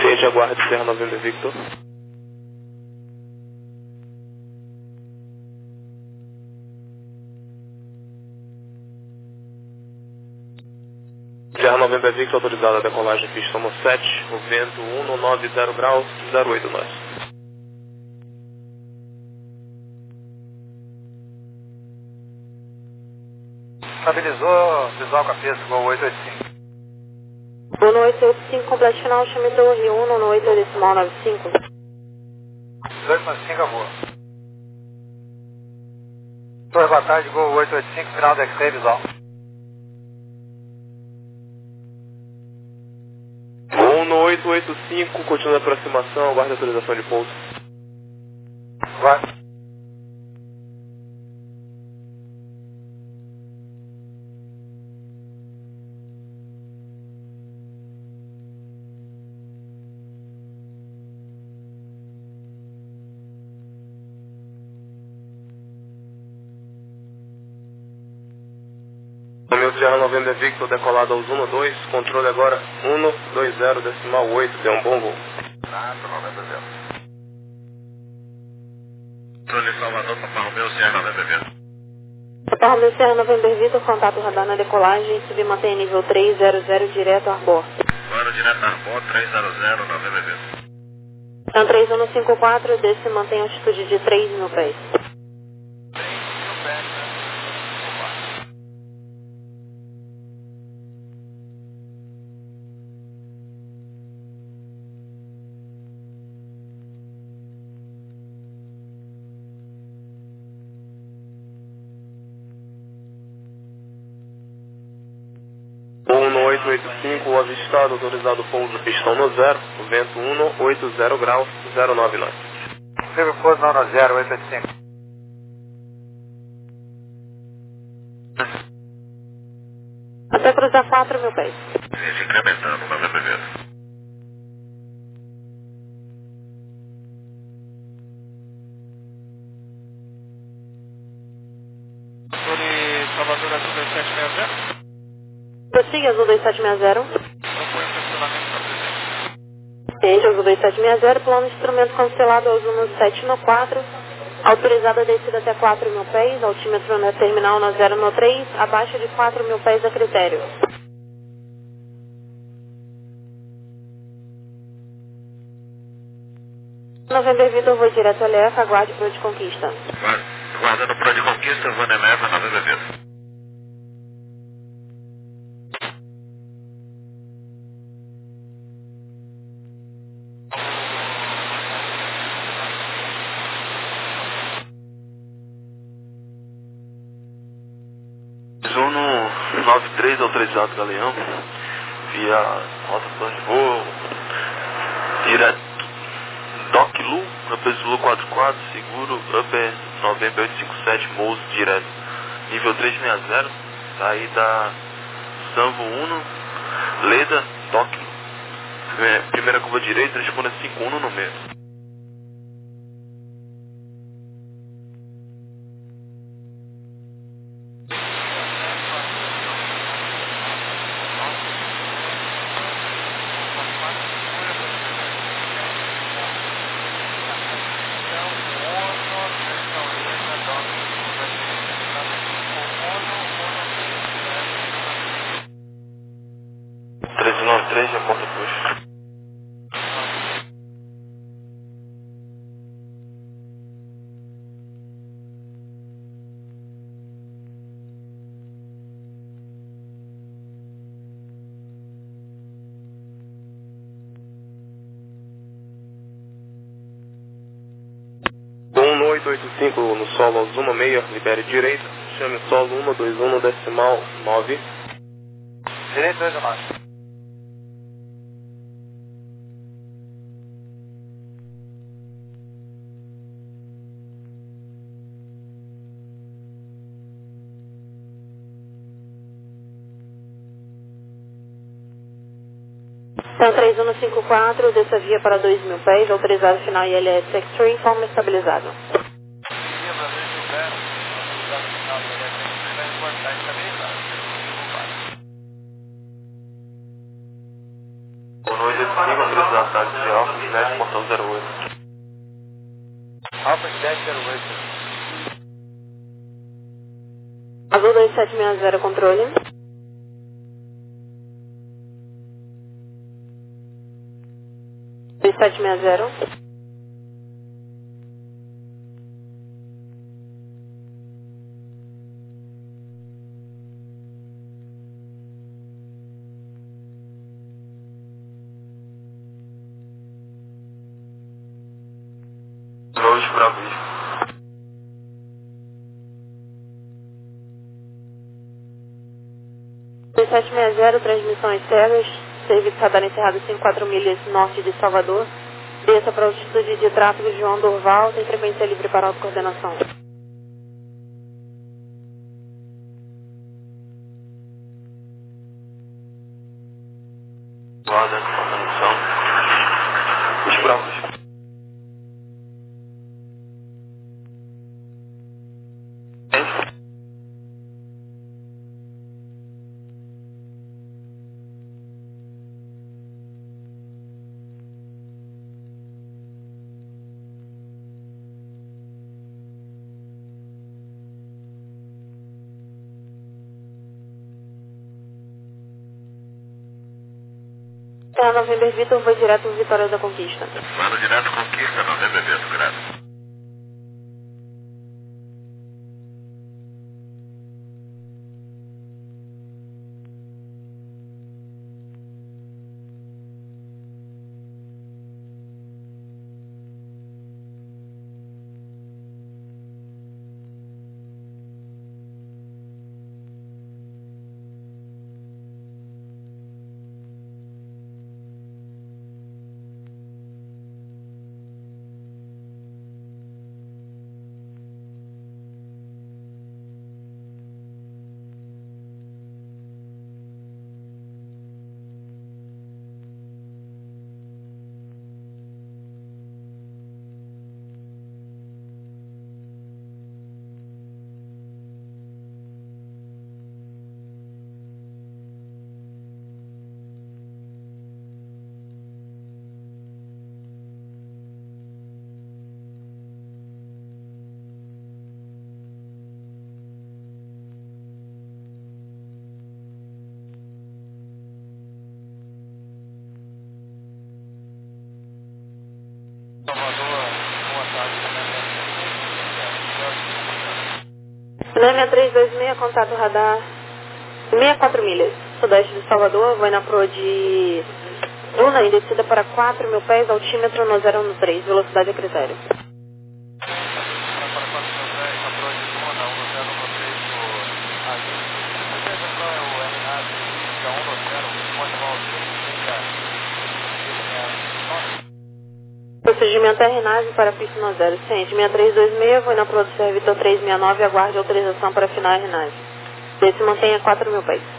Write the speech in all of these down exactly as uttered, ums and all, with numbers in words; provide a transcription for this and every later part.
Cliente aguarde Serra November Victor. Serra November Victor autorizada a decolagem pista Tomo sete, o vento cento e noventa graus, zero oito nós. Estabilizou, visual com a pista, Gol oito oito cinco. um oito oito cinco, completo final, chame Torre um, um oito oito decimal nove cinco. dois nove cinco, boa. Torre, boa tarde, Gol oito oito cinco, final do X-Ray visual. um oito oito cinco, continua a aproximação, aguarda a autorização de pouso. Vai. Meu Sierra November Victor decolado aos um dois, controle agora um dois zero decimal oito, deu um bom voo. Nada, noventa zero. Controle Salvador, Papa Romeu, Sierra November Victor. Papa Romeu, Sierra November Victor, contato radar na decolagem, subir mantém nível três zero zero direto a Arbor. Plano direto a Arbor, três zero zero, November Victor. Então três um cinco quatro, desce e mantém altitude de três mil pés. um oito oito cinco, o avistado, autorizado pouso pistão no zero, o vento um oito zero graus, zero nove nós. Siga o pouso no zero oito oito cinco. Até cruzar quatro mil pés. Gente, incrementando, November Victor. Controle Salvador Azul dois sete seis zero. Prossiga, Azul dois sete seis zero. Propõe o cancelamento da presença. Ciente, Azul dois sete seis zero, plano de instrumento cancelado, Azul no sete no quatro. Autorizada a descida até quatro mil pés, altímetro na terminal no zero no três, abaixo de quatro mil pés a critério. November Victor, vou direto a L F, aguarde para o de conquista. Guardando pro de conquista, Vaneleva, November Victor. Zuno nove três, autorizado Galeão, via rota plano de voo, direto Doc Lu, Upper Zulu quatro quatro, seguro, Upper November oito cinco sete, Mouse direto, nível três seis zero, saída Sanvo um, Leda, Doc, primeira curva direita, responda cinco um no meio. treze nove três, já ponta puxa. um oito oito cinco no solo Zuma meia, libere direita, chame solo um dois um no decimal nove. Direito dois a mais. Então três um cinco quatro, desça via para dois mil pés, autorizado final I L S Extreme, forma estabilizado. um oito oito cinco, autorizado táxi Alfa, Juliette, portão zero oito. Alfa Juliette zero oito. Azul dois sete seis zero, controle. dois sete seis zero. Dois para Bispo. dois sete seis zero, transmissões cegas, serviço radar encerrado cinco quatro milhas norte de Salvador. Desça para a altitude de tráfego João Durval, tem frequência livre para autocoordenação. Guarda, coordenação. Os bravos. Terra November Vitor, vou direto Vitória da Conquista. Manda direto Conquista, November Vitor, graças. Nome três dois seis, contato radar sessenta e quatro milhas, sudeste de Salvador, vai na proa de Luna e descida para quatro mil pés, altímetro no zero um três, velocidade a critério. Procedimento R nave para pista no zero. Ciente, seis três dois seis, foi na proa do Servitor três seis nove, aguarde autorização para final R nave. Desce mantenha quatro mil pés.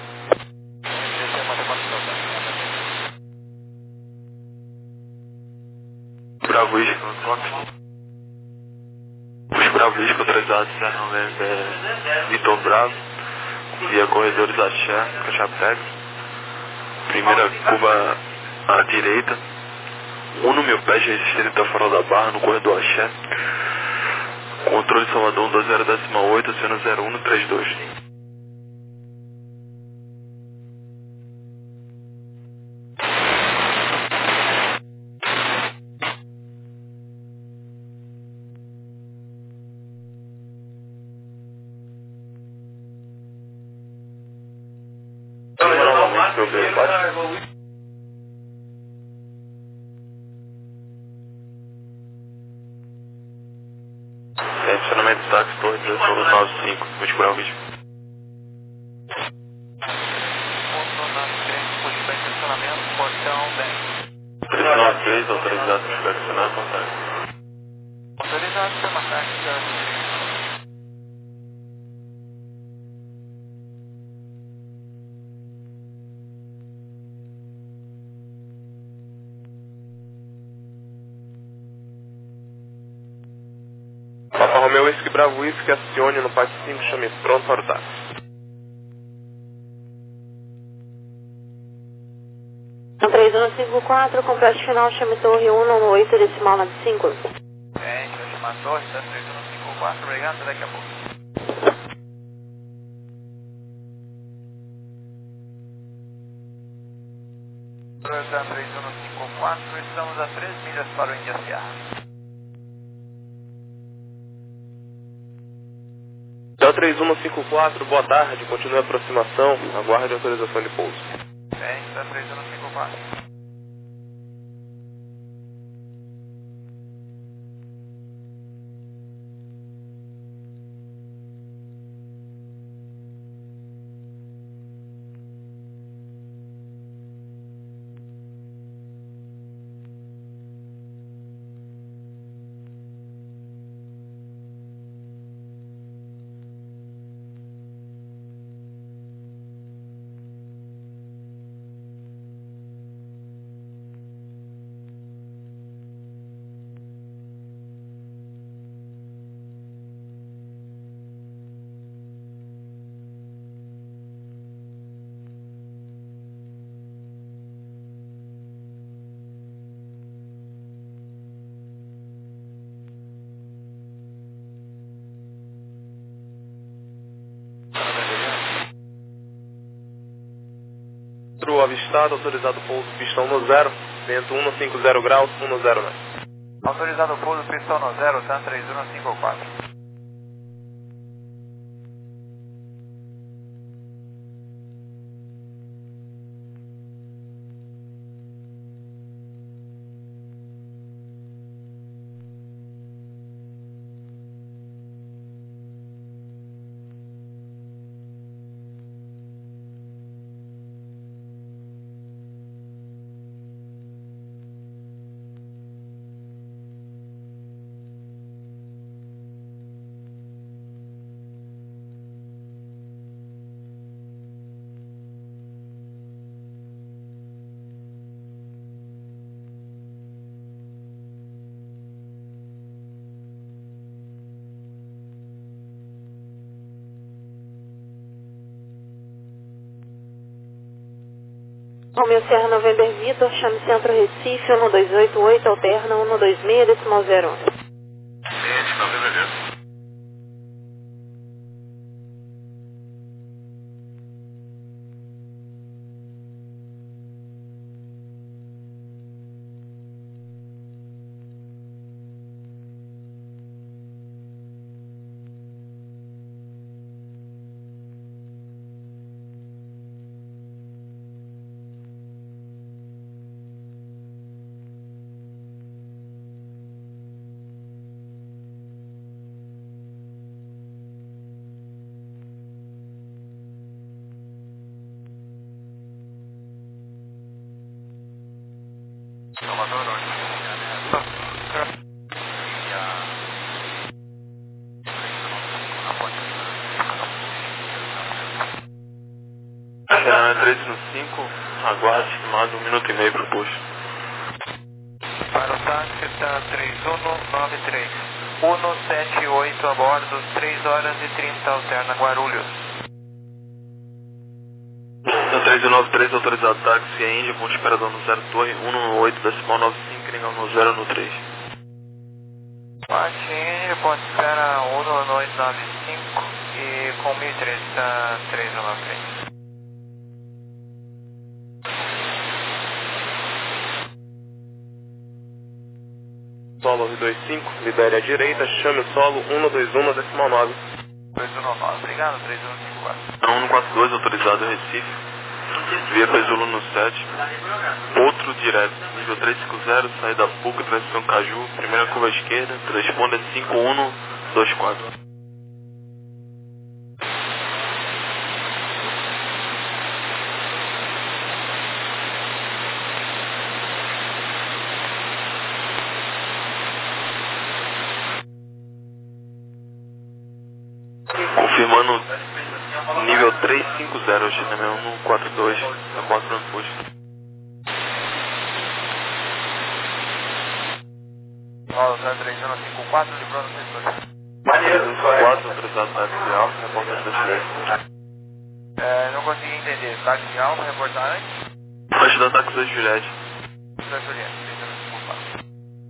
Bravo Isco, os Bravo Isco autorizados Serra November Vitor Bravo, via corredores Axé, Cachapex, primeira curva à direita, um no meu pé já restrito fora da barra no corredor Axé, controle Salvador um dois zero oito, sendo zero um três dois. Estacionamento de táxi, torre dezoito nove cinco, os Bravos. três nove três, autorizado para estacionar, acontece. Autorizado para marcar aqui, Papa Romeo Whisky Bravo Whisky, acione no pátio cinco, chame pronto para o táxi. três um cinco quatro, complete final, chame torre um um oito, decimal nove cinco. Bem, deixa eu chamar a torre, tá três um cinco quatro, obrigado, até daqui a pouco. Projeto três um cinco quatro, estamos a três milhas para o Índia Sierra. Hotel três um cinco quatro, boa tarde, continue a aproximação, aguarde a autorização de pouso. Bem, está três um cinco quatro. Avistado, autorizado pouso, pistão no zero, vento cento e cinquenta graus, cento e nove. Autorizado pouso, pistão no zero, tá três um cinco quatro. Romeu Serra November Vitor, chame Centro Recife, um dois oito oito, alterna um dois seis, decimal zero um. Cliente, November Vitor. três um cinco, aguarde estimado um minuto e meio para o posto. Para o táxi está três um nove três, um sete oito a bordo, três horas e trinta, alterna Guarulhos. três um nove três, autorizado táxi, é Índia, ponto esperador no zero, torre um um oito, decimal nove cinco, ligar no zero no três. Martim, ponto espera um oito nove cinco e com mil e três está três um nove três. Solo nove dois cinco, libere à direita, chame o solo um dois um, decimal nove. dois um nove, obrigado, três um cinco quatro. um quatro dois, autorizado Recife, via Pesulo no sete, outro direto, nível trezentos e cinquenta, saída P U C, transição Caju, primeira curva à esquerda, responda cinco um dois quatro. Confirmando nível trezentos e cinquenta, G T M um quatro dois, tá quatro no posto. Paulo, tá três um cinco quatro, livrou no setor. trezentos e quatro, autorizado táxi alfa, reportagem da Juliette. É, não consegui entender. Táxi alfa, reportagem? Ajudando táxi da Juliette. da Julieta, tentando desculpar.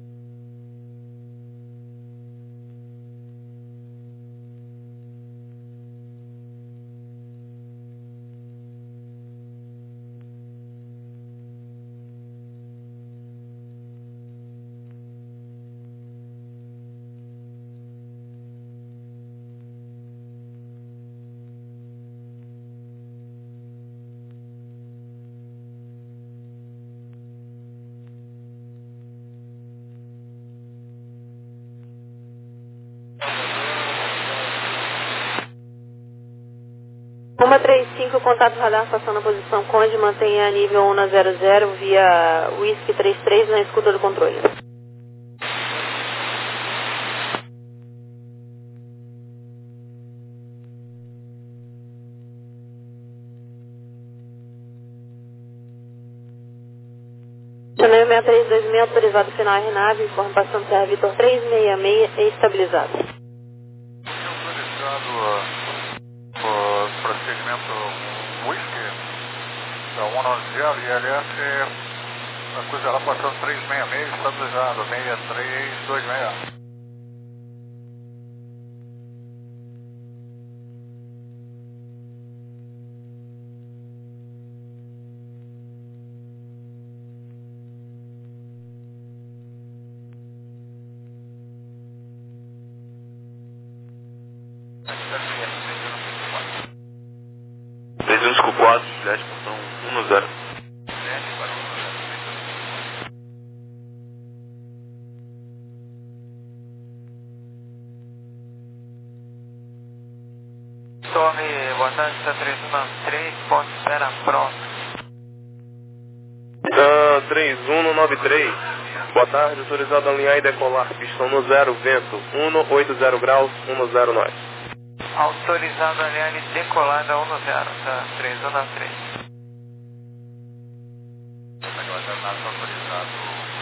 uma três cinco, contato radar, passando a posição Conde, mantenha nível um na zero zero via Whisky trinta e três na escuta do controle. Channel seis três dois seis, autorizado final R nave, informe passando Serra Vitor trezentos e sessenta e seis e estabilizado. Autorizado uh, procedimento Whisky da um nove zero e L S, a coisa lá passando trezentos e sessenta e seis, estabilizado seis três dois seis. três um cinco quatro, Juliette, portão um no zero. Tome, boa tarde, está três um três, ponto espera pronto. Uh, três um nove três, boa tarde, autorizado a alinhar e decolar, pistão no zero, vento, um oito zero graus, um zero nove. Autorizado a alinhar e decolar da um no zero, tá? três um nove três. Autorizado.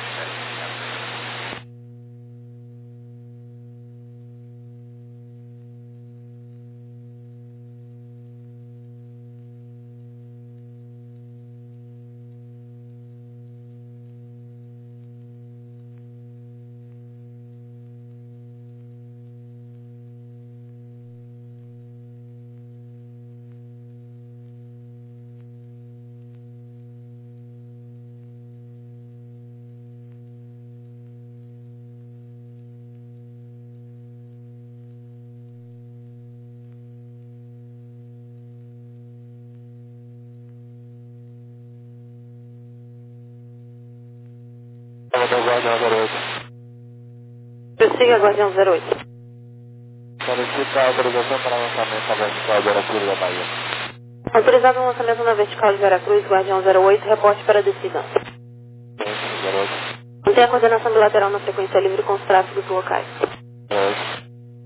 Prossiga, Guardião zero oito. Solicita a autorização para lançamento na vertical de Veracruz da Bahia. Autorizado o lançamento na vertical de Veracruz, Guardião zero oito, reporte para descida. zero oito. Mantém a coordenação bilateral na frequência livre com os tráfegos locais. zero oito.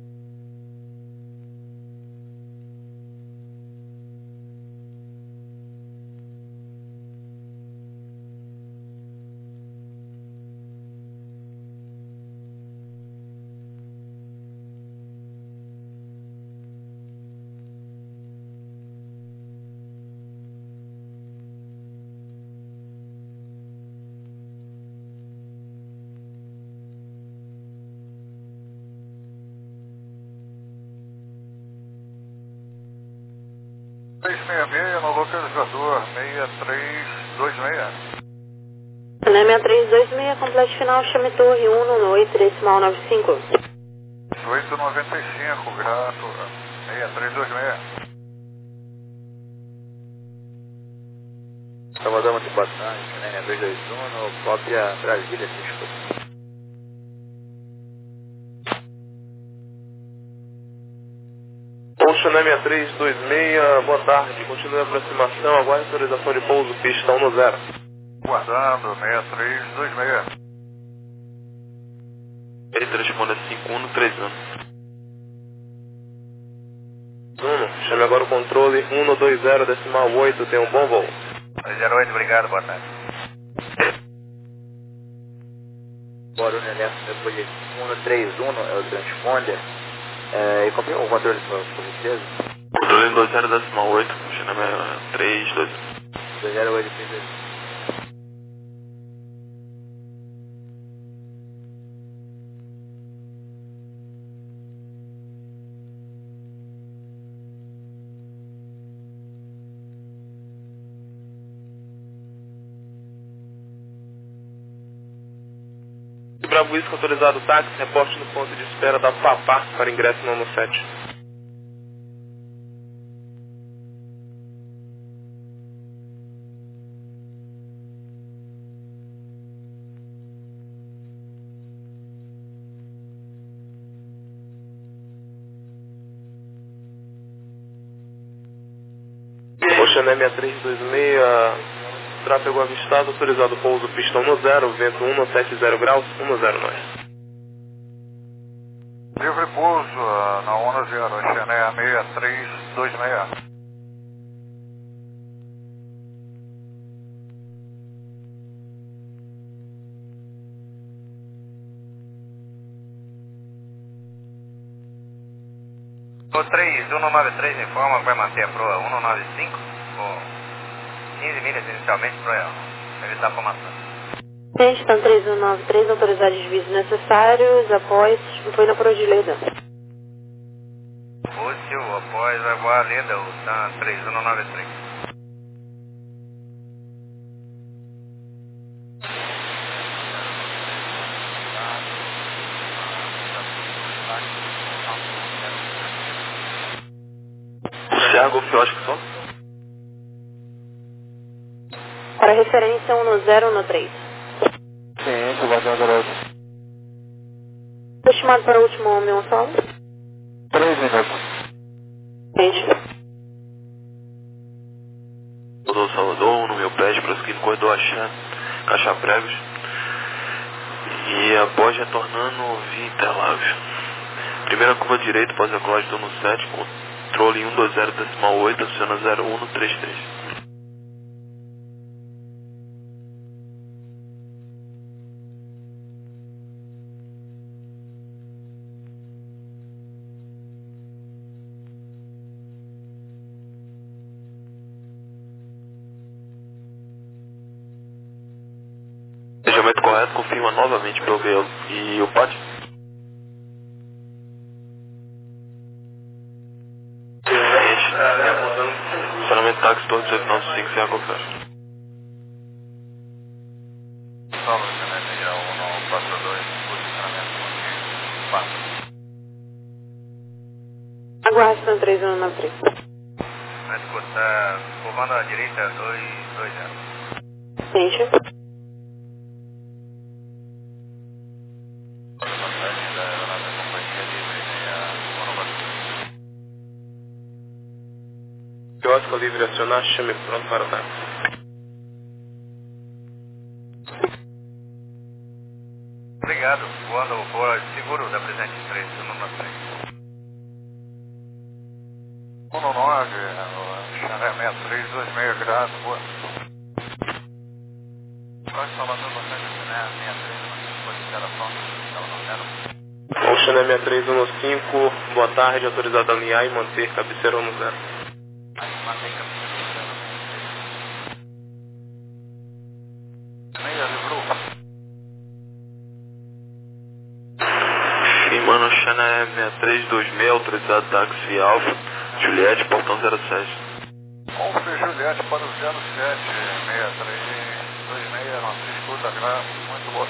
três seis seis no localizador seis três dois seis. Channel seis três dois seis, complete final, chame torre um no oito, decimal nove cinco. oito noventa e cinco, grato, seis três dois seis. Salvador, muito boa tarde, Channel seis dois um, cópia Brasília, se escuta. Bom, Channel seis três dois seis, boa tarde, continue a aproximação, aguarde autorização de pouso, pistão no zero. Guardando, seis três dois seis. Ele responde cinco um no três anos. um, chame agora o controle um no dois zero, decimal oito, tem um bom voo. zero oito, obrigado, boa tarde. Barulho Elétrico, depois de um no três um, é o transponder. É, e confirma o controle, por gentileza? Controle dois zero decimal oito, Channel três dois. dois zero oito três dois. Bravo Whisky, autorizado táxi, reporte no ponto de espera da Papá para ingresso no ano sete. Oceané seis três dois seis, tráfego avistado, autorizado pouso pistão no zero, vento um sete zero graus, um zero nove. Livre pouso uh, na onda zero, Oceané seis três dois seis. O três um nove três informa que vai manter a proa cento e noventa e cinco, com quinze milhas inicialmente para evitar a formação. Pistão três um nove três, autorizado desvios necessários, após, foi na proa de Leda. Útil, após vai voar a Leda, o TAM três um nove três. Serra Golf Oscar só? Para referência um zero um três. Sim, Guardião Garoto. Estimado para o último homem, um solo. Três minutos. Gente. Rodou Salvador, no meu pé, prosseguindo no corredor achando caixa pregos. E após retornando via Interlagos. Primeira curva direita, após a colagem do no sete, controle um dois zero decimal oito, aciona zero um três três. Planejamento correto, confirma novamente pelo veículo e o pátio. Funcionamento táxi, torre dezoito nove cinco, sem a confere. Salve, Oceané seis um no quatro dois, posicionamento quatro. Aguarda, três um nove três. Vai escutar, comando à direita dois dois zero. Gente. Quiosco livre acionar, chame pronto para o táxi. Obrigado, voando por seguro da presente três um nove três. um nove, Oceané seis três dois seis, grado, boa. Quase Salvador, bastante Oceané seis três um cinco, posição, estava no zero. Oceané seis três um cinco, boa tarde, autorizado a alinhar e manter cabeceira no zero. Mantém cabeceira no zero. Meia livrou. Firmando Oceané seis três dois seis, autorizado táxi Alfa, Juliette, portão zero sete. Alfa Juliette para o zero sete, seis três dois seis, não escuta, grave, muito boa.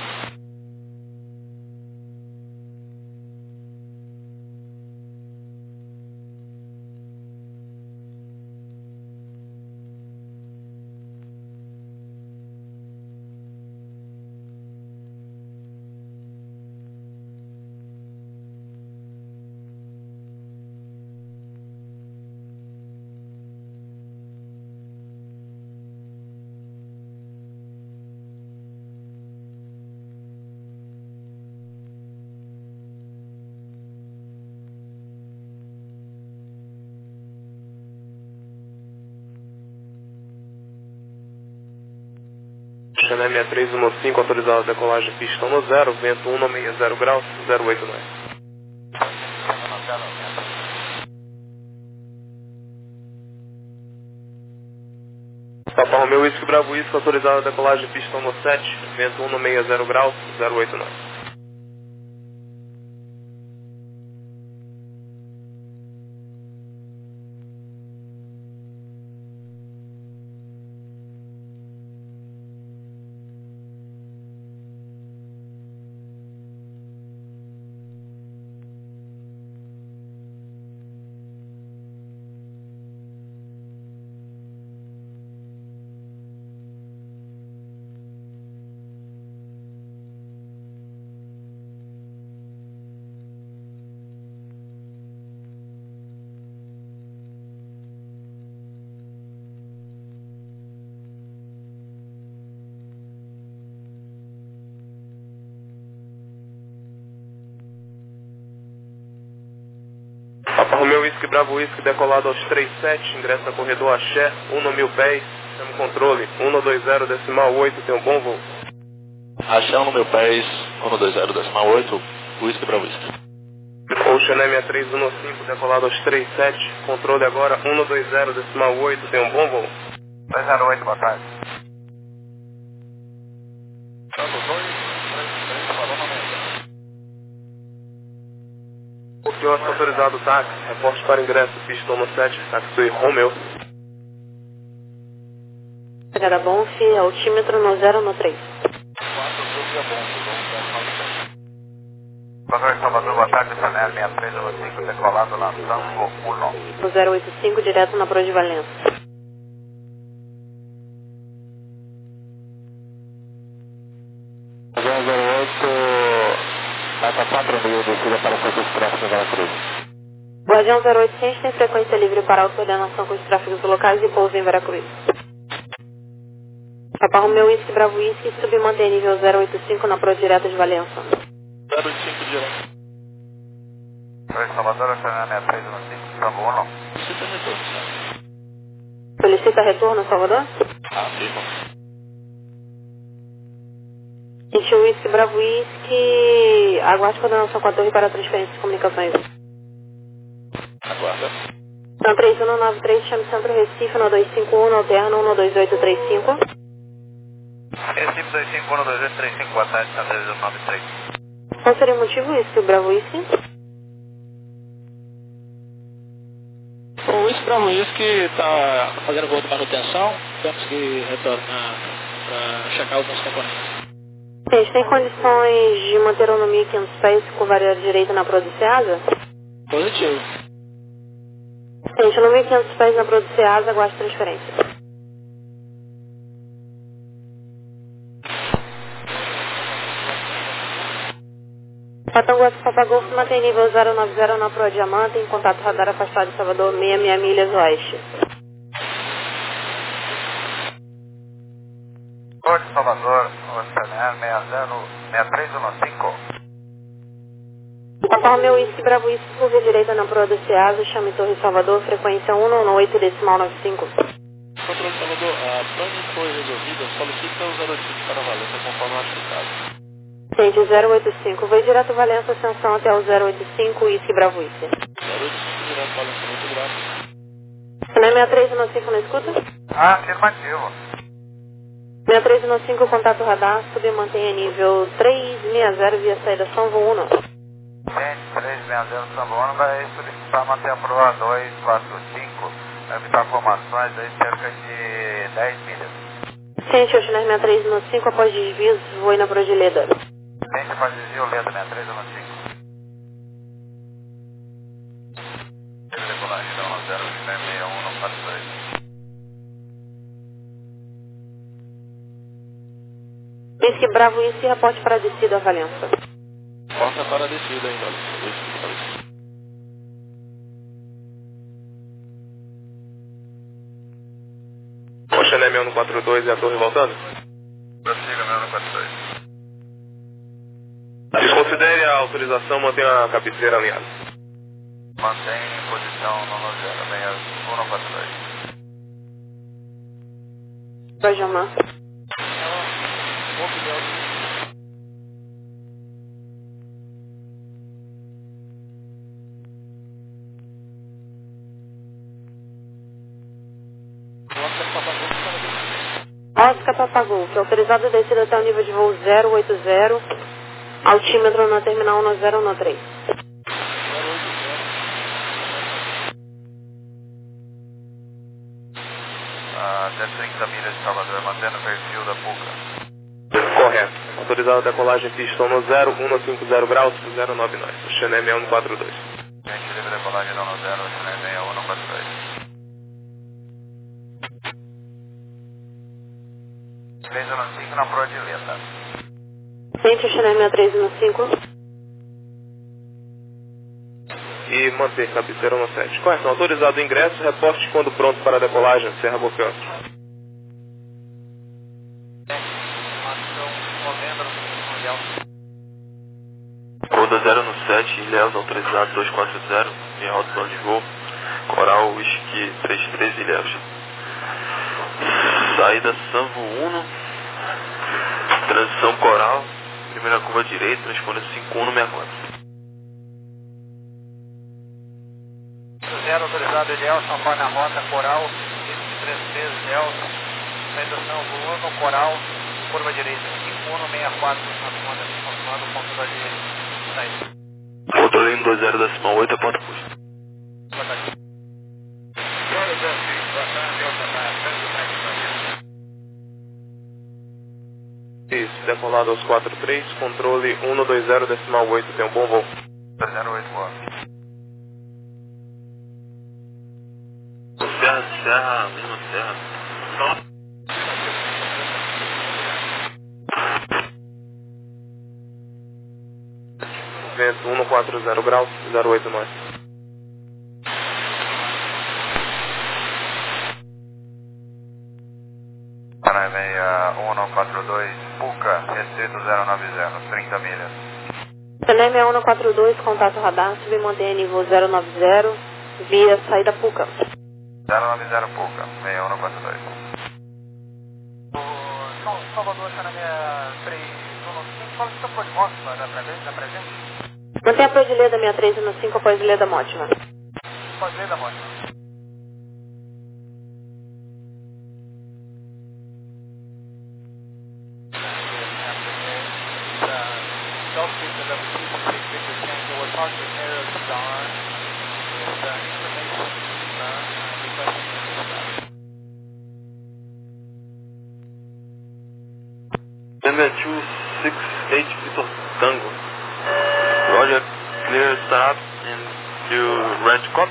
Oceané seis três um cinco, autorizado a decolagem pistão no zero, vento um seis zero graus, zero oito nove. Papa Romeu Whisky Bravo Whisky, autorizado a decolagem pistão no sete, vento um seis zero graus, zero oito nove. Whisky Bravo Whisky decolado aos trinta e sete, ingressa corredor Axé, um no mil pés, temos controle, um dois zero decimal oito, tem um bom voo. Axé um no mil pés, um dois zero decimal oito, Whisky Bravo Whisky. Ocean M seis três um cinco decolado aos trinta e sete, controle agora, um dois zero decimal oito, tem um bom voo. dois zero oito, boa tarde. O senhor está autorizado o táxi, reporte para ingresso, pista um sete, táxi Romeo. Pegada Bonf, altímetro no zero no três. Salvador, Salvador, boa tarde, Chanel seis três um cinco, decolado na Tango um. No zero oito cinco, direto na Proa de Valença. zero oito, data quatro mil, descida para Santos Tráfico em Veracruz. Guardião zero oitocentos tem frequência livre para autocoordenação com os tráfegos locais e pouso em Veracruz. Papa Romeo Whisky Bravo Whisky, submantém nível zero oito cinco na Proa direta de Valença. zero oito cinco direto. Oi, Salvador, Chanel seis três um cinco, Tango um. Solicita retorno, senhor. Solicita retorno, Salvador? Ah, firma. Gente, Whisky Bravo Whisky, aguarde coordenação com a torre para transferência de comunicações. Aguarda. Então, três um nove três, chame Centro Recife, no dois cinco um, no alterno um dois oito três cinco. Recife dois cinco um, dois oito três cinco, boa tarde, Chanel nove três. Qual seria o motivo, Whisky Bravo Whisky? O Whisky Bravo Whisky está fazendo voo de manutenção, temos que retornar para checar alguns componentes. Gente, tem condições de manter o no mil e quinhentos pés com variar direita na Proa do Ceasa? Positivo. Gente, no mil e quinhentos pés na Proa do Ceasa, aguarde transferência. Patanguá Papa Golf mantém nível zero nove zero na Proa Diamante, em contato radar afastado de Salvador, seis seis milhas oeste. Oi, Salvador, Chanel seis três um cinco. Papa Romeo Whisky Bravo Whisky, curva direita na Proa do Ceasa, chame Torre Salvador, frequência um oito decimal nove cinco. Controle Salvador, a pane foi resolvida, solicita o zero oito cinco para Valença conforme notificado. Gente, zero oito cinco, vai direto Valença, ascensão até o zero oito cinco, Whisky Bravo Whisky. zero oito cinco direto Valença, muito grato. Chanel seis três um cinco, não escuta? Ah, afirmativo. seis três um cinco, contato radar, submantenha nível três seis zero via saída São Voo um. Gente, três seis zero Tango um vai solicitar manter a Proa dois quatro cinco, vai evitar formações aí cerca de dez milhas. Gente, o Chanel seis três um cinco, após desvios, voe na Proa de Leda. Gente, após desvio, Leda seis três um cinco. Decolagem da um zero seis um no quatro dois. Whisky Bravo Whisky, reporte para a descida a Valença. Porta para a descida ainda, Whisky Bravo Whisky. Ocean M um quatro dois e a torre voltando? Prossiga, meu um quatro dois. Desconsidere a autorização, mantenha a cabeceira alinhada. Mantém em posição no zero seis um quatro dois. Vai chamar. Oscar Papagol, que é autorizado a descer até o nível de voo zero oito zero, altímetro na terminal no zero no três. Ah, até trinta milhas de Salvador, mantendo o perfil da Puca. Correto. Autorizado a decolagem pista no zero um cinco zero graus, zero nove nove. Ocean M um quatro dois. Gente, livre decolagem no zero, Chanel seis um quatro dois. três um cinco na Proa de Leda. Gente, o Chanel seis três um cinco. E manter cabeceira no sete. Correto. Autorizado o ingresso, reporte quando pronto para a decolagem, Serra Bocanto. Roda zero no sete, Ilhéus autorizado dois quatro zero, via rota plano de voo, Coral Whisky três três Ilhéus. Saída Sanvo um, transição Coral, primeira curva direita, transponder cinco um sessenta e quatro. Zero autorizado Ilhéus, vai na rota Coral, três três Ilhéus, saída Sanvo um, Coral, curva direita, cinco um sessenta e quatro, transponder, confirmando o ponto de saída. Controle um dois zero decimal oito, aponta custo. Isso, decolado aos quatro três, controle um dois zero decimal oito, tem um bom voo. zero oito, boa. Serra, serra, mesma serra. Vento um quatro zero graus, zero oito nove. Parameia um quatro dois, Puca, restrito zero nove zero, trinta milhas. Teleme um quatro dois, contato radar, submantenha nível zero nove zero, via saída Puca. zero nove zero, Puca, seis um quatro dois. O Salvador, Xanameia três um cinco, qual é o seu código da presença? Mantenha a Prodileda sessenta e três um cinco após Ileda Mótima. Pode ler da Mótima. November two six eight Victor Tango. Roger, clear start and you range cop.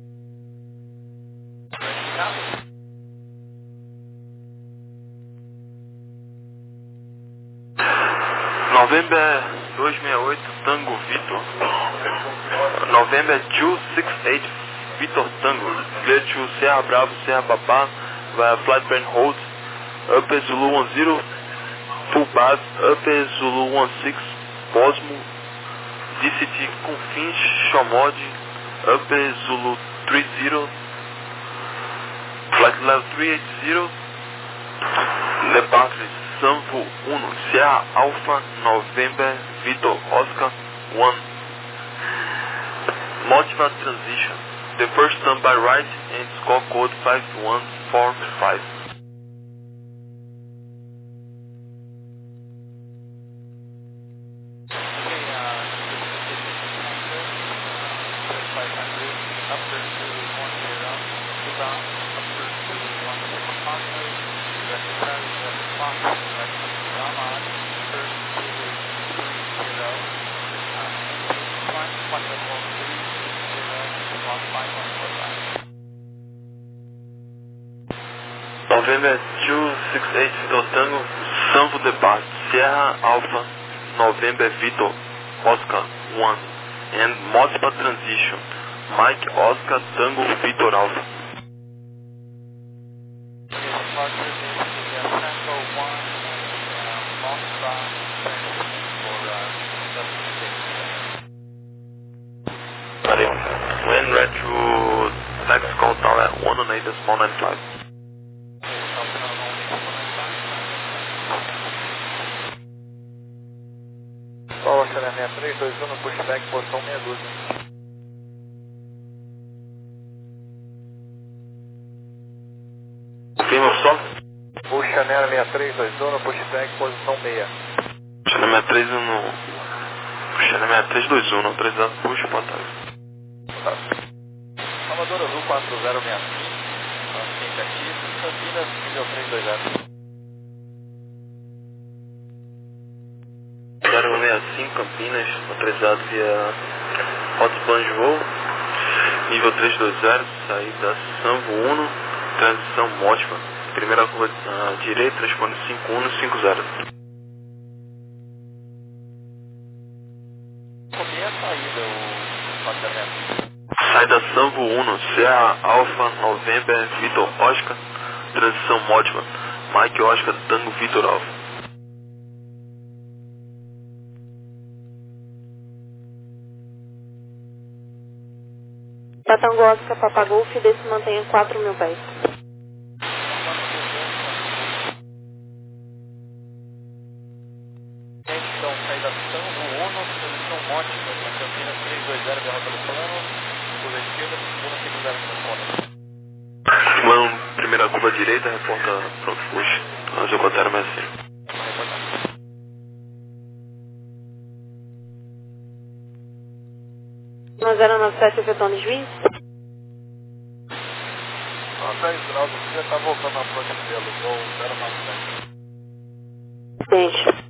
November two six eight Tango Victor. November two six eight Victor Tango. Clear to Serra Bravo, Serra Papá, via flight plan hold. Upper Zulu one zero. Full base, Upper Zulu one six, Posmo, D C T Confins, Shomod, Upper Zulu three zero, Flight Level three eight zero, Departure Sanvo one, Sierra Alpha, November, Victor Oscar one. Motiva Transition, the first turn by right and score code five one four five. November two six eight Victor Tango, Sanvo Depart, Sierra Alpha, November Victor Oscar one, and Motiva Transition, Mike Oscar Tango Victor Alpha. When retro tax call down at one oh eight decimal nine five. Paulo, Xanameia três dois um, pushback, posição meia dúzia. Confirma o solo? O Xanameia três dois um, pushback, posição meia. Xanameia três um, Xanameia três dois um, autorizado push, batalha. Salvador Azul quatro zero seis cinco, assistente ativo, Campinas, nível três dois zero. zero seis cinco Campinas, autorizado via rota plano de voo, nível três dois zero, saída Sanvo um, transição Motiva, primeira curva uh, direita, responde cinco um cinco zero. Como é a saída, o pagamento? Saída Sanvo um, Serra Alpha, November, Vitor Oscar, transição Motiva, Mike Oscar, Tango Vitor Alpha. Tango Oscar Papa Golf, desse mantenha quatro mil pés. Então, saída Tango Uno, posição Monte, Campinas três dois zero, derrota do plano, curva esquerda, segunda secundária no fone. Mano, primeira curva direita, reporta pronto, puxa. Nós eu quatro zero seis cinco. zero nove sete, efetuando juiz. dez graus, você está voltando na frente dele, voo zero nove sete. Gente.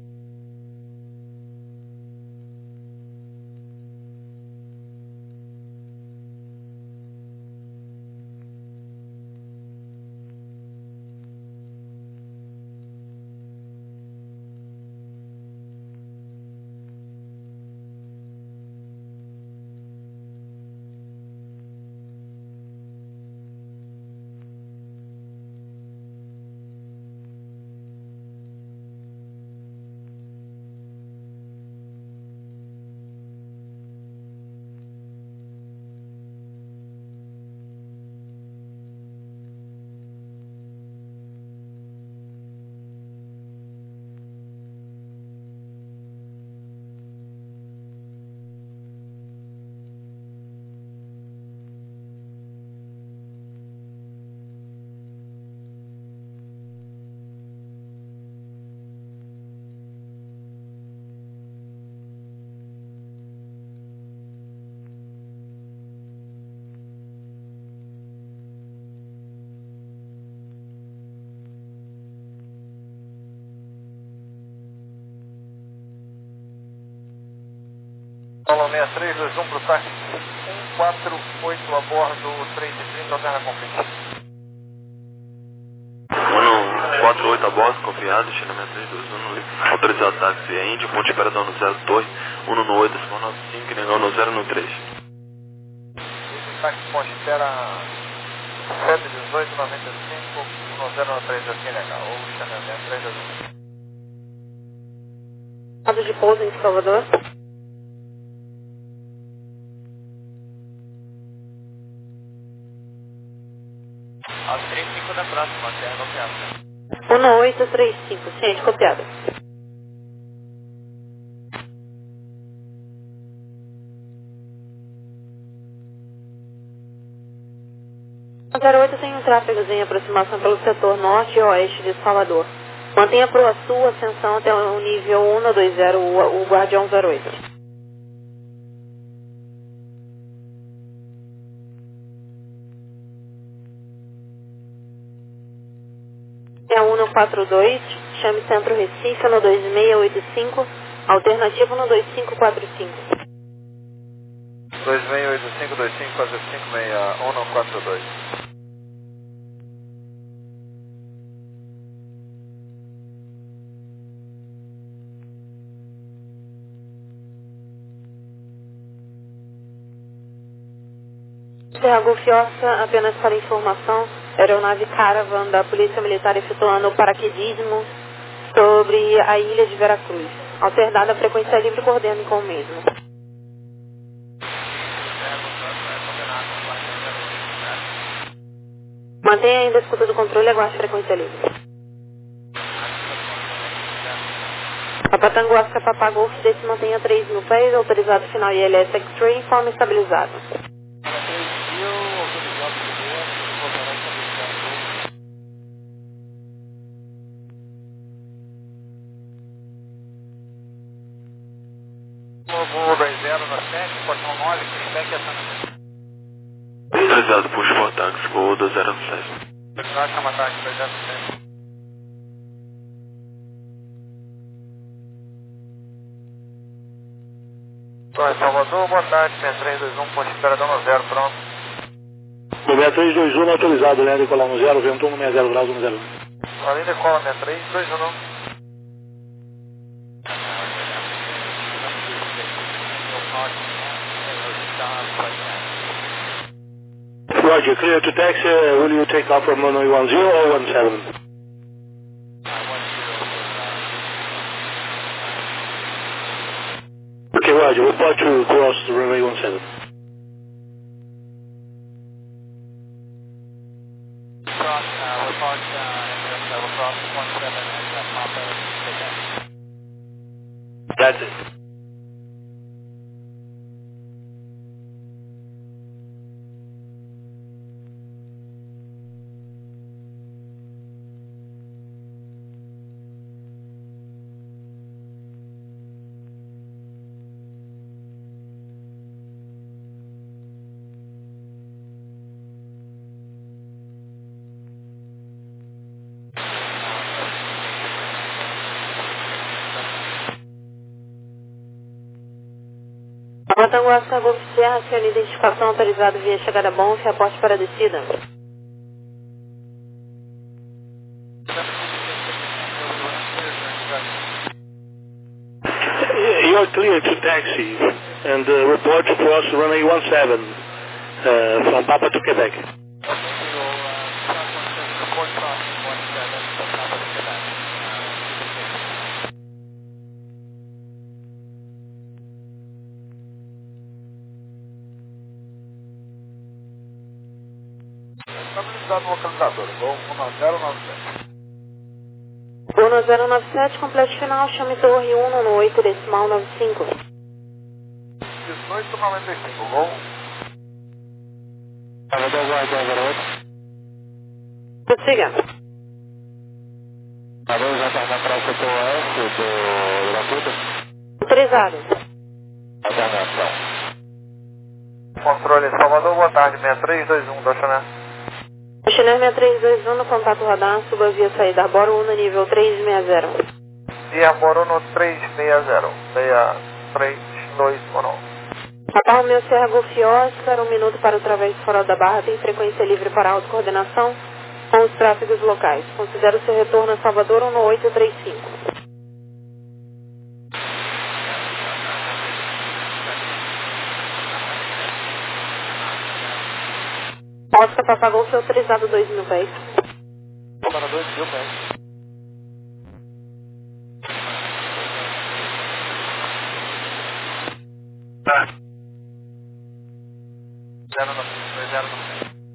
Paulo seis três dois um para o táxi um quatro oito a bordo, três e trinta, alterna conflito. Mano, quatro oito a bordo, confiado, chinamento três dois um, autorizado táxi é Índio, ponte Peradão no zero Torre, um no oito, cinco nove cinco, negão no zero no três. Esse táxi ponte espera sete dezoito noventa e cinco, um zero no três aqui, legal, ou chinamento três dois um. Lado de pouso em Salvador. Às três e cinco da próxima, terra confiável. um oito três cinco, ciente, copiado. zero oito tem um tráfego em aproximação pelo setor norte e oeste de Salvador. Mantenha proa sul, ascensão até o nível um dois zero, o, o Guardião zero oito. É um quatro dois, chame Centro Recife no dois seis oito cinco, alternativo no dois cinco quatro cinco. dois seis oito cinco, dois cinco quatro cinco, seis um quatro dois. Serra Golf Oscar, apenas para informação, aeronave Caravan da Polícia Militar efetuando paraquedismo sobre a ilha de Veracruz. Alternada a frequência livre, coordene com o mesmo. Mantenha ainda a escuta do controle e aguarde frequência livre. Papa Tango Oscar Papa Golf, desse mantenha três mil pés, autorizado final I L S X-Ray, forma estabilizada. Autorizado por Sportax, voo do zero sete. Salvador, boa tarde, seis três dois um, ponte Peradão no zero, pronto. seis três dois um, autorizado, né, decolar no zero, vento um no zero graus, um zero um. Ali decola, né, três dois um. Roger, clear to taxi, uh, will you take off from runway one zero or one seven? Okay, Roger, we'll report to cross the runway one seven. Park, uh, level cross one seven at uh, Papa, take that. That's it. Tango Oscar Golf Sierra, senhor, identificação autorizado via chegada bom, reporte para a descida. You're clear to taxi and uh, report to cross runway one seven uh, from Papa to Quebec. Estabilizado no localizador, igual um zero nove sete. um zero nove sete, complete final, chame torre um no oito decimal nove cinco. dezoito noventa e cinco, gol. Prossiga. Valeu, já está na praça do oeste do Gratuito. Autorizado. Atenção. Controle Salvador, boa tarde, seis três dois um, Doxané. Chiner seis três dois um no contato radar, suba via saída Arboro um no nível três seis zero. Via Arboro no três seis zero, seis três dois um. Rapaz, meu Serra Golf Oscar, um minuto para o travesso fora da barra, tem frequência livre para autocoordenação com os tráfegos locais. Considero seu retorno a Salvador um no oito três cinco. Oscar Papa Golf autorizado dois mil pés. Para dois mil pés. Zero no dois zero no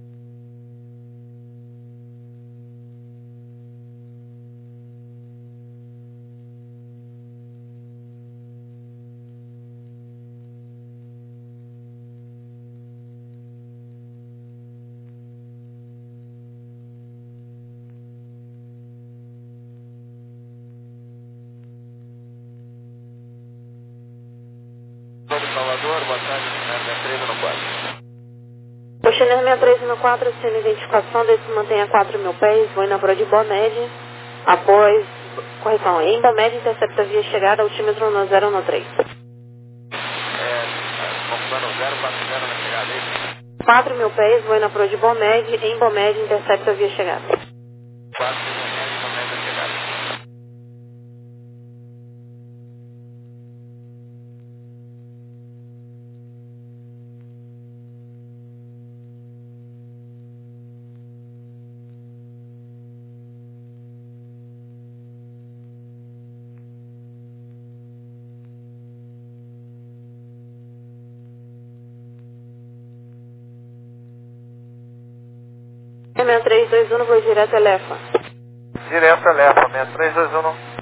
Salvador, boa tarde, seis três no quatro. O Chiner seis três no quatro, sendo identificação desse mantém a quatro mil pés, vou na prova de boa média, após, correção, em boa média, intercepta via chegada, altímetro no zero no três. É, comprando zero quatro zero na chegada aí. quatro mil pés, vou na prova de boa média, em boa média, intercepta via chegada. quatro mil pés, boa média na chegada. seis três dois um, vou direto a Lefa. Direto a Lefa, seis três dois um.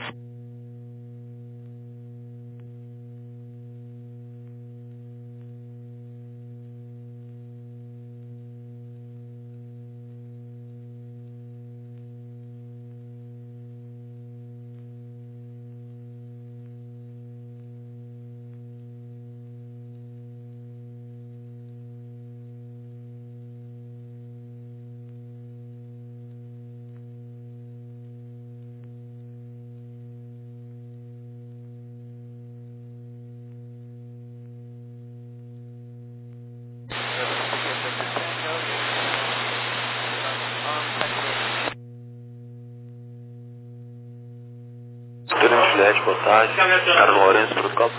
Juliette, boa tarde. Carlos Lourenço, protocolo.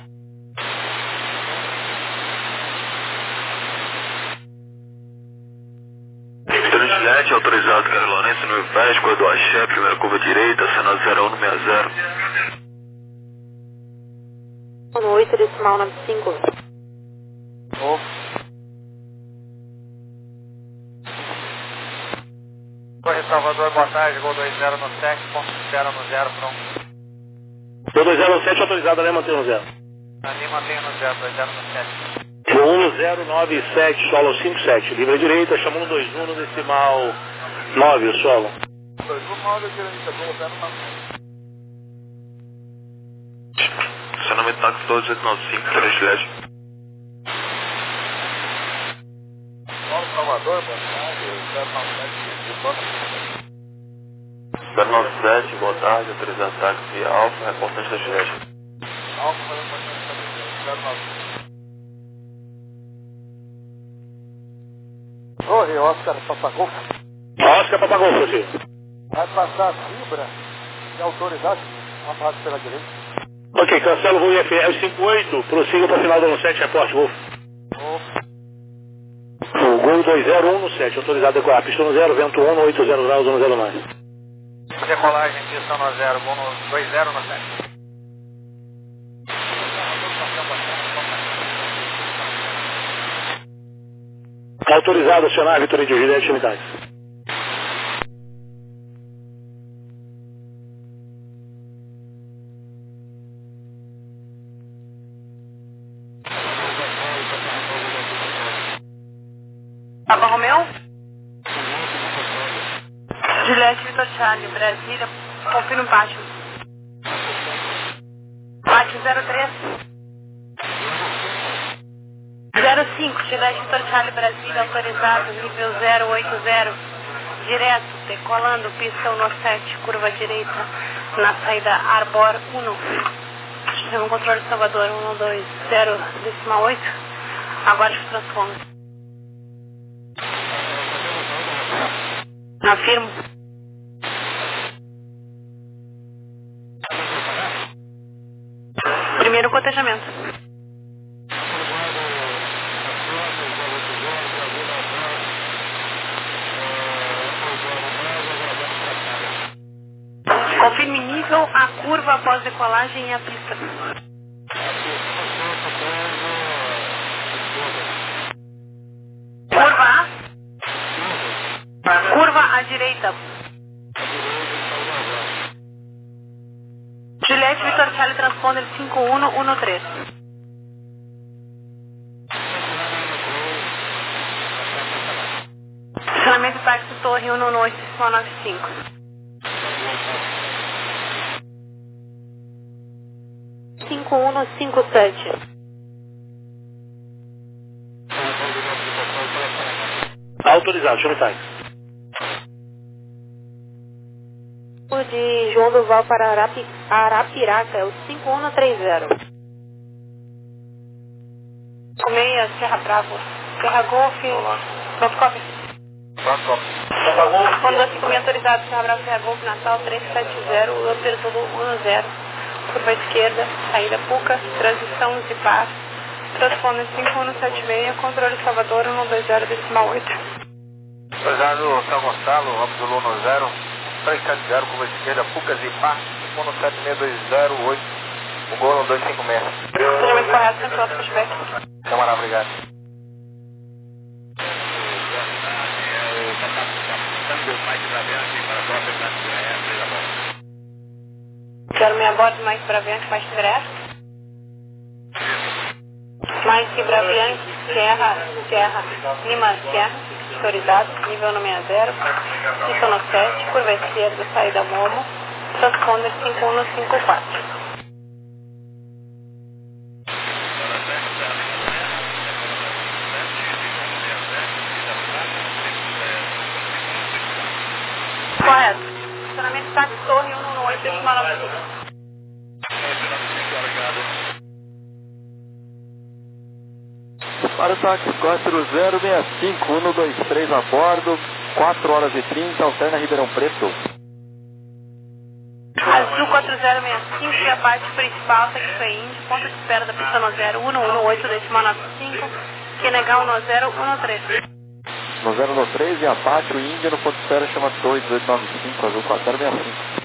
Juliette, autorizado, Carlos Lourenço, no pés, cor do Axé, primeira curva direita, cena zero um no sessenta. No oito decimal nove cinco. Oh. Torre Salvador, boa tarde, Gol dois zero no sete, ponto zero no zero, pronto. Gol dois zero no sete, autorizado, ali mantém no zero. Ali mantém no zero, dois zero no sete. um zero nove sete, solo cinco sete, livre direita, chamando dois um no decimal nove, o solo. dois um nove, direita, Gol zero nove. Estacionamento táxi dois oito nove cinco, três Juliette. Paulo Salvador, boa tarde, zero nove sete, zero nove sete, boa tarde, autorizado táxi via Alfa, reportante da Juliette. Alfa, reportante da Juliette, zero nove. Oi, Oscar Papagol. Oscar Papagol, você. Vai passar a fibra e autorizar uma parte pela direita. Ok, cancela o voo I F R cinquenta e oito, prossiga para o final do ano sete, reporte, Golf. O Gol dois zero um no sete, autorizado a decolar, pista no zero, vento um, oito zero graus, um zero mais. Decolagem, pista no zero, Gol dois zero no sete. Autorizado a acionar a Vitória de Juliette Unidades. Alfa Romeo? Juliette Vitor Charlie, Brasília, confirma o pátio. Pátio zero três. zero cinco, Juliette Vitor Charlie, Brasília, autorizado, nível zero oito zero. Direto, decolando, pista um sete, curva direita, na saída Arbor um. Sistema controle de Salvador, um dois zero, decimal oito. Aguarde os transformes. Afirmo. Primeiro cotejamento. Confirme nível, a curva após decolagem e a pista. Curva A. Curva à direita. Juliette Vitor Charlie, transponder cinco um um três. Estacionamento táxi Torre um oito nove cinco. cinco um cinco sete. Autorizado, chame táxi. De João do Val para Arapi, Arapiraca, é o cinco um três zero. Colmeia, Serra Bravo, Serra Golf, pronto, copy. Pronto, copy. Quando a cinco autorizado, Serra Bravo, Serra Golf, Natal três sete zero, Upper Zulu um zero. Curva esquerda, saída Puca, transição Zipar, transponder cinco um sete seis, controle Salvador um dois zero decimal oito. Autorizado São Gonçalo, Upper Zulu um zero. três sete zero, curva esquerda, Pucas e Par, um sete seis dois zero oito, o Gol dois cinco seis. Estacionamento correto, sempre outro pushback. Câmara, obrigado. Quero meia bordo, mais Braviante, mais Tigré. Mais que Braviante, Serra, Serra, Lima, Serra. Autorizado, nível no sessenta, pista no sete, curva esquerda, saída Momo, transponder cinco um cinco quatro. Correto. Estacionamento táxi Torre um oito decimal nove cinco. Para o táxi quatro zero seis cinco, um dois três a bordo, quatro horas e trinta, alterna Ribeirão Preto. Azul quatro zero seis cinco e a parte principal, Taxi Índio, ponto de espera da pista no zero um um oito decimal nove cinco, Quenegal no zero um três. No zero um três e abate o Índia no ponto de espera chama dois oito nove cinco, Azul quatro zero seis cinco.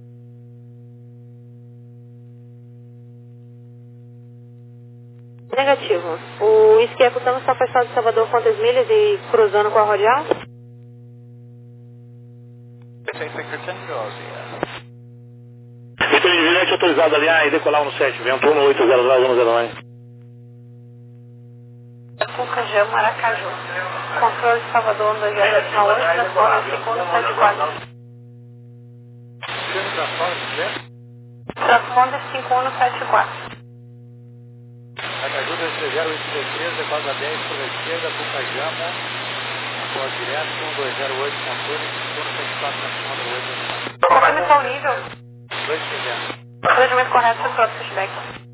Negativo. O esquerdo estamos só afastado de Salvador quantas milhas e cruzando com a Rodial? Victor Tango, Vitor de Juliette autorizado a alinhar e decolar no sete, vento um oito zero zero zero nove. Pucajão, Maracaju. Controle de Salvador, um dois zero decimal oito, transponder segundo sete quatro. Transponder cinco um sete quatro. Maracaju dois três zero oito dois três, decola dez, curva esquerda, Pucajama, controle direto, um dois zero oito, controle, cinco um sete quatro, transponder oito dois quatro. Conforme qual nível? dois três zero. Planejamento correto, setor pushback.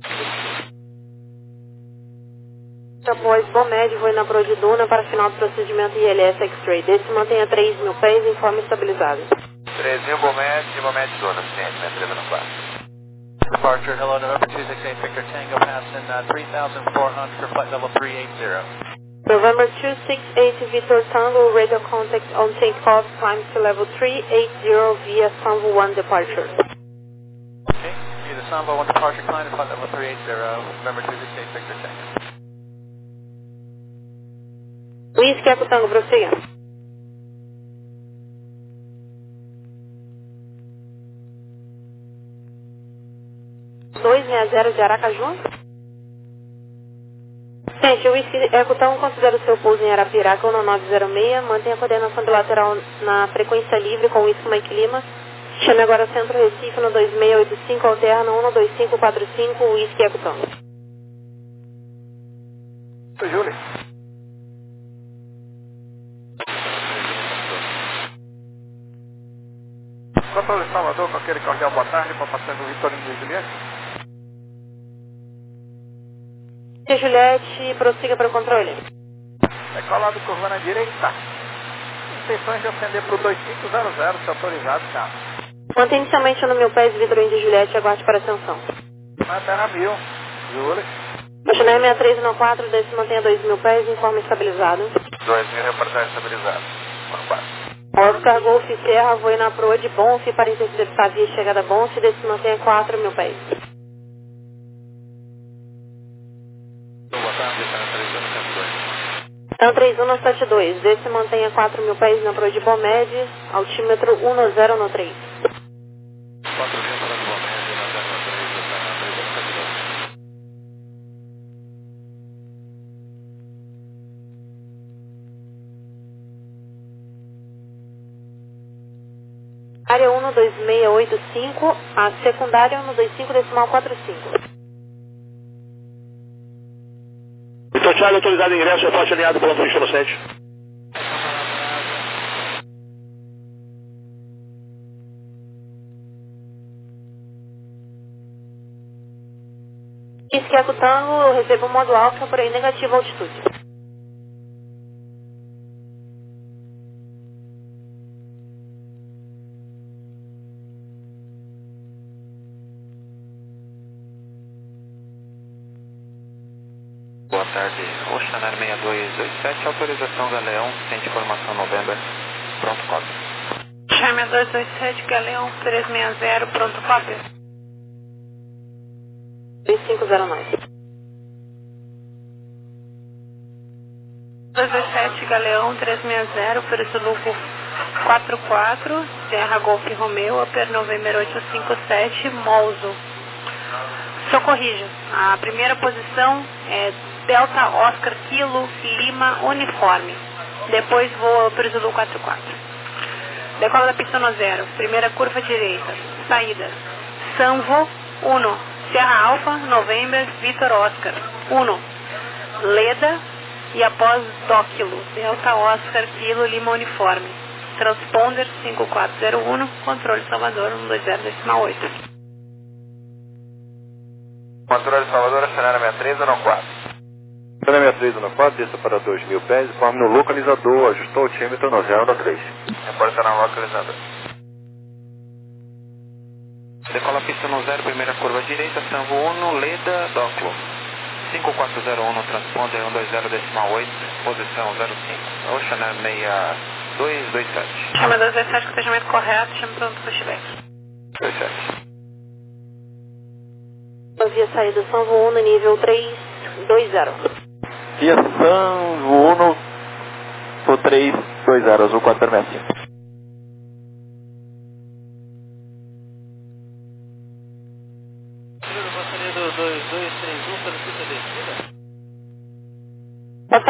Após Bomed, vou na Pro de Duna para final do procedimento I L S X-Ray. Desse mantenha três mil pés em forma estabilizada. três mil Bomed e Bomed Duna, ciente, três no quatro. Departure, hello, November two six eight, Victor Tango, passing uh, three thousand four hundred for flight level three eight zero. November two six eight, Victor Tango, radio contact on takeoff, climb to level three eight zero via Sanvo one departure. Okay, via the Sanvo one departure, climb to flight level three eight zero, November two six eight, Victor Tango. Whisky Eco Tango, prossiga. dois seis zero de Aracaju. Gente, o Whisky Eco Tango considera o seu pouso em Arapiraca ou no nove zero seis, mantenha a coordenação bilateral na frequência livre com o Whisky Mike Lima. Chame agora Centro Recife no dois seis oito cinco, alterna um dois cinco quatro cinco, Whisky Eco Tango. Júlio. Controle de Salvador, com aquele cordial boa tarde, para passar do Vitorino de Juliette. E Juliette, prossiga para o controle. Decolado curva na direita. Intenções de ascender para o dois cinco zero zero, se autorizado, tá? Mantenha inicialmente no mil pés, Vitorino de Juliette, aguarde para ascensão. Na terra mil, Júlio. Chanel sessenta e três no quatro, desse mantenha dois mil pés em forma estabilizada. dois mil reportagem estabilizado. Mano quatro. Oscar Golf Serra, voe na proa de Bonf para interceptar a via chegada Bonf, desse mantenha quatro mil pés. Boa tarde, Então três um sete dois, desse mantenha quatro mil pés na proa de Bomed, altímetro um zero no três. quatro mil para o Bomed, na zero três, na três um sete dois. Área um dois seis oito cinco, a secundária um dois cinco decimal quatro cinco. Vitor Thiago autorizado em ingresso, reporte alinhado pelo Antônio Inocente. Whisky Eco Tango, eu recebo o modo alfa, porém negativo altitude. Boa tarde, Oceanar seis dois dois sete, autorização Galeão, sente informação November, pronto cópia. Chame dois dois sete, Galeão três seis zero, pronto cópia. dois cinco zero nove. dois dois sete, Galeão três seis zero, Perisuluco quatro quatro, Serra Golf Romeo, Upper November oito cinco sete, Mouso. Só corrija, a primeira posição é Delta Oscar Kilo Lima Uniforme. Depois voa para o Zulu quatro quatro. Decola da pista no zero. Primeira curva direita. Saída. Sanvo um. Serra Alfa November Vitor Oscar um. Leda e após Dóquilo. Delta Oscar Kilo Lima Uniforme. Transponder cinco quatro zero um. Controle Salvador um dois zero decimal oito. Controle Salvador, Oceanar sessenta e três no quatro. sessenta e três no quatro, desça para dois mil pés, informe no localizador, ajustou o altímetro no zero no três. Reporta na localizador. Decola a pista no zero, primeira curva direita, Sanvo um, Leda, Dóquilo. cinco quatro zero um no transponder um dois zero decimal oito, posição zero cinco. Oceanar seis dois dois sete. Chama dois dois sete, procedimento correto, chama pronto para pushback. dois sete. Via saída Sanvo um no nível três dois zero. Via Sanvo um, por três dois zero, azul quatro seis cinco.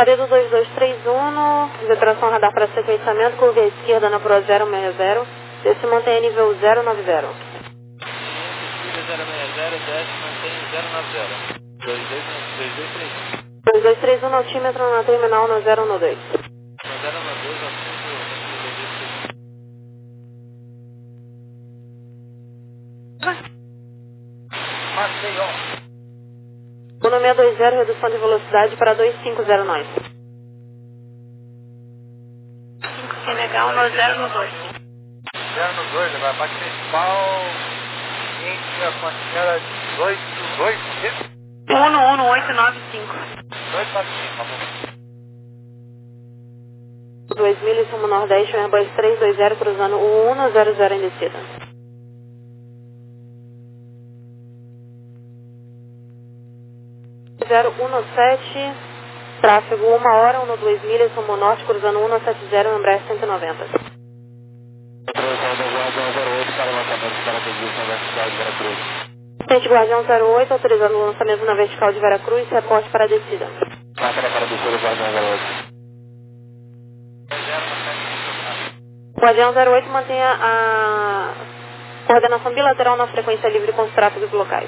Passaria do dois dois três um, vibração radar para sequenciamento, curva à esquerda na Pro zero seis zero, desce mantenha nível zero nove zero. zero seis zero, desce mantenha zero nove zero. dois dois três um. dois dois três um, altímetro na terminal no zero um dois. No zero um dois, altímetro Uno seis dois zero, redução de velocidade para dois cinco zero nove. cinco Senegal no zero um dois. zero um dois, vai para principal, entre a quantidade de dois dois um um oito nove cinco. dois nove cinco, tá bom. dois mil, rumo Nordeste, Airbus três dois zero, cruzando o um um zero zero em descida. zero um sete, tráfego uma hora, um dois milhas, rumo Norte, cruzando um sete zero, Embraer cento e noventa. Frente Guardião zero oito, autorizando o lançamento na vertical de Veracruz, reporte para a descida. Guardião zero oito, mantenha a coordenação bilateral na frequência livre com os tráfegos locais.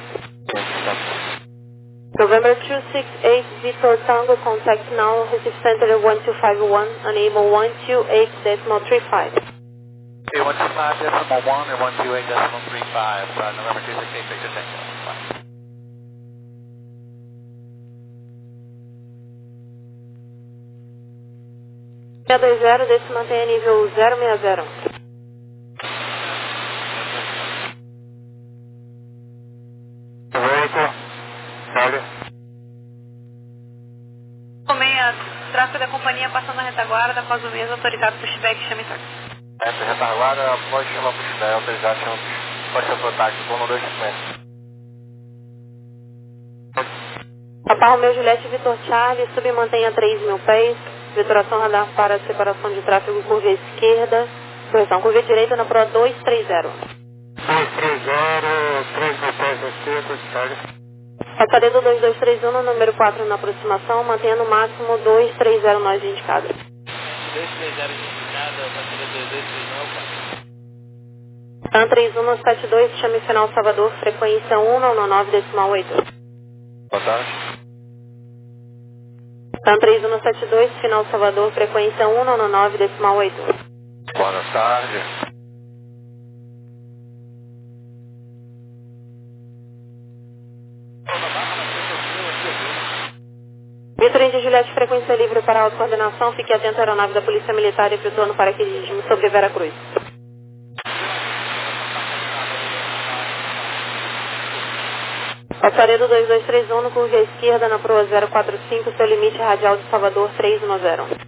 November two six eight, Victor Tango, contact now, Recife Center one two five one, enable one two eight decimal three five. Okay, one two five decimal one and one two eight decimal three five, uh, November two six eight, Victor Tango. seis dois zero, desse mantenha nível zero seis zero. Meia, tráfego da companhia passando na retaguarda, após o mês autorizado por Chibé que chama em táxi. Essa retaguarda pode chamar por Chibé, autorizado chama pode ser por táxi, bom dois cinquenta. Papa Romeu Juliette Vitor Charlie, submantenha três mil pés, vituração radar para separação de tráfego, curva esquerda, correção, curva direita na Pro dois três zero. dois três zero, três mil pés na esquerda, descarga. Passaria do dois dois três um no número quatro na aproximação, mantenha no máximo dois três zero nove indicado. dois três zero indicado, passaria dois dois três um. TAM três um no sete dois, chame final Salvador, frequência um nove nove decimal oito. Boa tarde. TAM três um no sete dois, final Salvador, frequência um nove nove decimal oito. Boa tarde. Vitor Índia Juliette, frequência livre para autocoordenação, fique atento à aeronave da Polícia Militar efetuando paraquedismo sobre Veracruz. Passaria do dois dois três um no curva à esquerda na Proa zero quatro cinco, seu limite radial de Salvador três um zero.